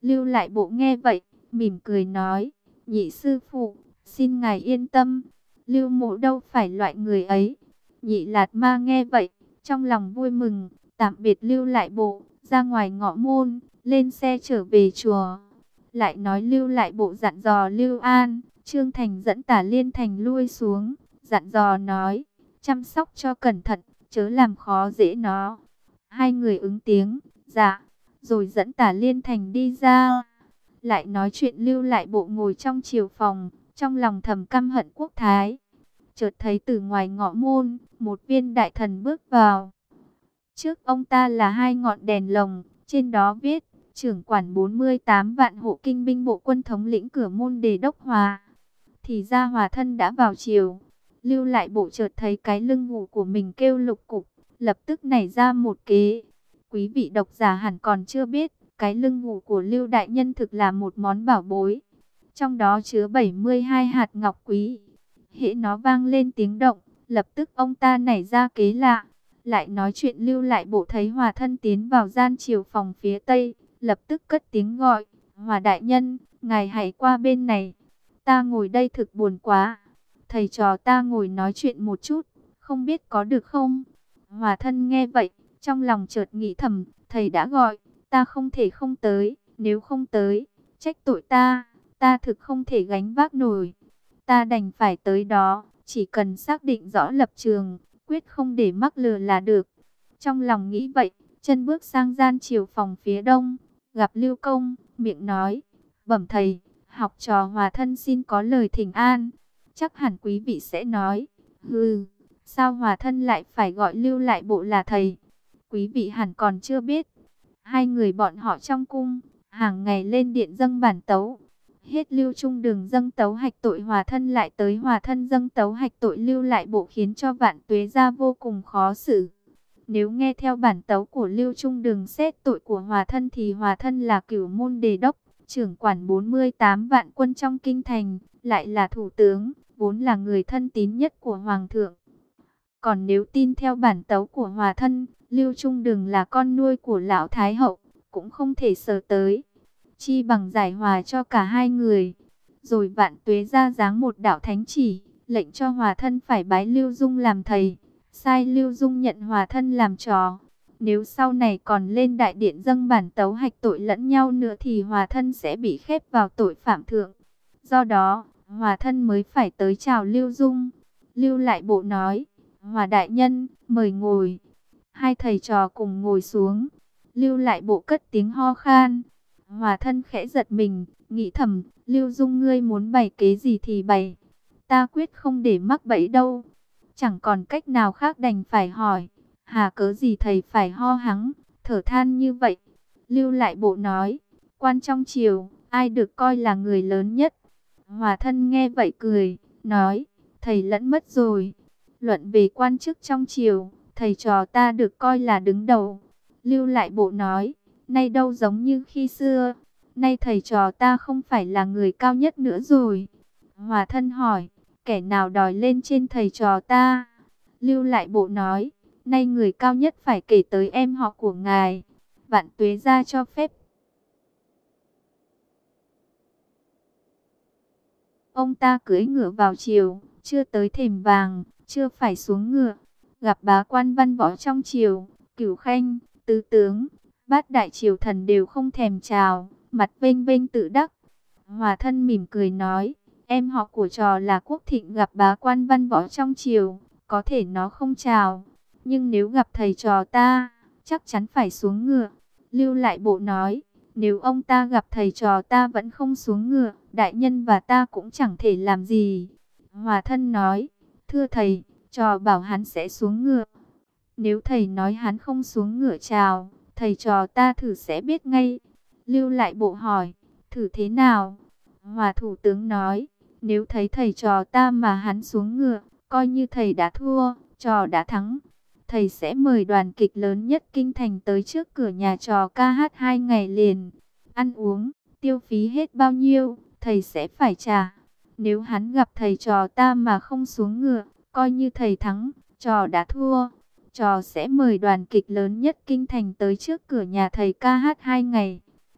[SPEAKER 1] Lưu Lại Bộ nghe vậy, mỉm cười nói, nhị sư phụ, xin ngài yên tâm, Lưu Mỗ đâu phải loại người ấy. Nhị Lạt Ma nghe vậy, trong lòng vui mừng, tạm biệt Lưu Lại Bộ, ra ngoài ngọ môn, lên xe trở về chùa. Lại nói Lưu Lại Bộ dặn dò Lưu An, Trương Thành dẫn Tả Liên Thành lui xuống, dặn dò nói, chăm sóc cho cẩn thận, chớ làm khó dễ nó. Hai người ứng tiếng, dạ, rồi dẫn Tả Liên Thành đi ra. Lại nói chuyện Lưu Lại Bộ ngồi trong chiều phòng, trong lòng thầm căm hận Quốc Thái. Chợt thấy từ ngoài ngõ môn, một viên đại thần bước vào. Trước ông ta là hai ngọn đèn lồng, trên đó viết, trưởng quản 48 vạn hộ kinh binh bộ quân thống lĩnh cửa môn Đề Đốc Hòa. Thì ra Hòa thân đã vào chiều. Lưu Lại Bộ chợt thấy cái lưng ngủ của mình kêu lục cục, lập tức nảy ra một kế. Quý vị độc giả hẳn còn chưa biết, cái lưng ngủ của Lưu Đại Nhân thực là một món bảo bối. Trong đó chứa 72 hạt ngọc quý. Hễ nó vang lên tiếng động, lập tức ông ta nảy ra kế lạ. Lại nói chuyện Lưu Lại Bộ thấy Hòa thân tiến vào gian chiều phòng phía tây, lập tức cất tiếng gọi, Hòa đại nhân, ngài hãy qua bên này. Ta ngồi đây thực buồn quá. Thầy trò ta ngồi nói chuyện một chút, không biết có được không? Hòa thân nghe vậy, trong lòng chợt nghĩ thầm, thầy đã gọi, ta không thể không tới, nếu không tới, trách tội ta thực không thể gánh vác nổi. Ta đành phải tới đó, chỉ cần xác định rõ lập trường, quyết không để mắc lừa là được. Trong lòng nghĩ vậy, chân bước sang gian chiều phòng phía đông, gặp Lưu Công, miệng nói, bẩm thầy, học trò Hòa thân xin có lời thỉnh an. Chắc hẳn quý vị sẽ nói, hừ, sao Hòa thân lại phải gọi Lưu Lại Bộ là thầy? Quý vị hẳn còn chưa biết, hai người bọn họ trong cung, hàng ngày lên điện dâng bản tấu. Hết Lưu Trung Đường dâng tấu hạch tội Hòa thân lại tới Hòa thân dâng tấu hạch tội Lưu Lại Bộ, khiến cho Vạn Tuế gia vô cùng khó xử. Nếu nghe theo bản tấu của Lưu Trung Đường xét tội của Hòa thân thì Hòa thân là Cửu môn Đề Đốc, trưởng quản 48 vạn quân trong kinh thành, lại là thủ tướng, vốn là người thân tín nhất của Hoàng thượng. Còn nếu tin theo bản tấu của Hòa thân, Lưu Trung Đường là con nuôi của Lão Thái Hậu, cũng không thể sờ tới. Chi bằng giải hòa cho cả hai người. Rồi Vạn Tuế ra giáng một đạo thánh chỉ, lệnh cho Hòa thân phải bái Lưu Dung làm thầy, sai Lưu Dung nhận Hòa thân làm trò. Nếu sau này còn lên đại điện dâng bản tấu hạch tội lẫn nhau nữa thì Hòa thân sẽ bị khép vào tội phạm thượng. Do đó, Hòa thân mới phải tới chào Lưu Dung. Lưu Lại Bộ nói, Hòa đại nhân, mời ngồi. Hai thầy trò cùng ngồi xuống. Lưu Lại Bộ cất tiếng ho khan. Hòa thân khẽ giật mình, nghĩ thầm, Lưu Dung ngươi muốn bày kế gì thì bày. Ta quyết không để mắc bẫy đâu. Chẳng còn cách nào khác đành phải hỏi. Hà cớ gì thầy phải ho hắng, thở than như vậy? Lưu Lại Bộ nói, quan trong triều, ai được coi là người lớn nhất? Hòa thân nghe vậy cười, nói, thầy lẫn mất rồi. Luận về quan chức trong triều, thầy trò ta được coi là đứng đầu. Lưu Lại Bộ nói, nay đâu giống như khi xưa, nay thầy trò ta không phải là người cao nhất nữa rồi. Hòa thân hỏi, kẻ nào đòi lên trên thầy trò ta? Lưu Lại Bộ nói, nay người cao nhất phải kể tới em họ của ngài. Vạn Tuế gia cho phép. Ông ta cưỡi ngựa vào triều, chưa tới thềm vàng, chưa phải xuống ngựa, gặp bá quan văn võ trong triều, Cửu Khanh, tứ tướng, bát đại triều thần đều không thèm chào, mặt vênh vênh tự đắc. Hòa thân mỉm cười nói, em họ của trò là Quốc Thịnh gặp bá quan văn võ trong triều, có thể nó không chào, nhưng nếu gặp thầy trò ta, chắc chắn phải xuống ngựa. Lưu Lại Bộ nói, nếu ông ta gặp thầy trò ta vẫn không xuống ngựa, đại nhân và ta cũng chẳng thể làm gì. Hòa thân nói, thưa thầy, trò bảo hắn sẽ xuống ngựa. Nếu thầy nói hắn không xuống ngựa chào, thầy trò ta thử sẽ biết ngay. Lưu Lại Bộ hỏi, thử thế nào? Hòa thủ tướng nói, nếu thấy thầy trò ta mà hắn xuống ngựa, coi như thầy đã thua, trò đã thắng. Thầy sẽ mời đoàn kịch lớn nhất kinh thành tới trước cửa nhà trò ca hát 2 ngày liền. Ăn uống, tiêu phí hết bao nhiêu, thầy sẽ phải trả. Nếu hắn gặp thầy trò ta mà không xuống ngựa, coi như thầy thắng, trò đã thua. Trò sẽ mời đoàn kịch lớn nhất kinh thành tới trước cửa nhà thầy ca hát 2 ngày.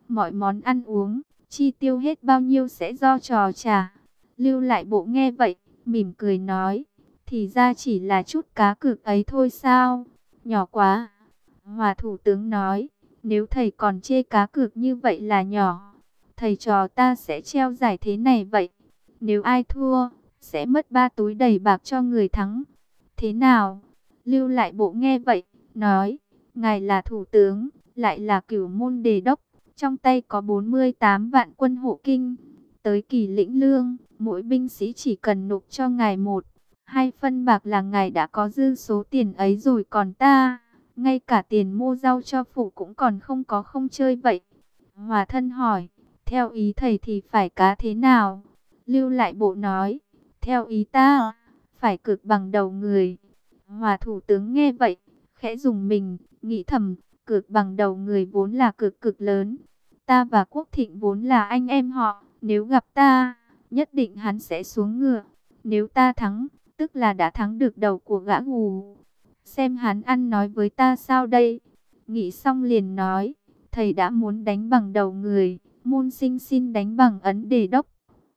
[SPEAKER 1] mọi món ăn uống, chi tiêu hết bao nhiêu sẽ do trò trả. Lưu Lại Bộ nghe vậy, mỉm cười nói, thì ra chỉ là chút cá cược ấy thôi sao, nhỏ quá. Hòa thủ tướng nói, nếu thầy còn chê cá cược như vậy là nhỏ, thầy trò ta sẽ treo giải thế này vậy. Nếu ai thua, sẽ mất 3 túi đầy bạc cho người thắng. Thế nào? Lưu Lại Bộ nghe vậy, nói, ngài là thủ tướng, lại là Cửu Môn Đề Đốc, trong tay có 48 vạn quân hộ kinh. Tới kỳ lĩnh lương, mỗi binh sĩ chỉ cần nộp cho ngài 1-2 phân bạc là ngài đã có dư số tiền ấy rồi, còn ta, ngay cả tiền mua rau cho phụ cũng còn không có, không chơi vậy. Hòa thân hỏi, theo ý thầy thì phải cá thế nào? Lưu Lại Bộ nói, theo ý ta, phải cược bằng đầu người. Hòa thủ tướng nghe vậy, khẽ dùng mình, nghĩ thầm, cược bằng đầu người vốn là cược cực lớn. Ta và Quốc Thịnh vốn là anh em họ, nếu gặp ta, nhất định hắn sẽ xuống ngựa. Nếu ta thắng, tức là đã thắng được đầu của gã gù. Xem hắn ăn nói với ta sao đây? Nghĩ xong liền nói, thầy đã muốn đánh bằng đầu người, môn sinh xin đánh bằng ấn Đề Đốc.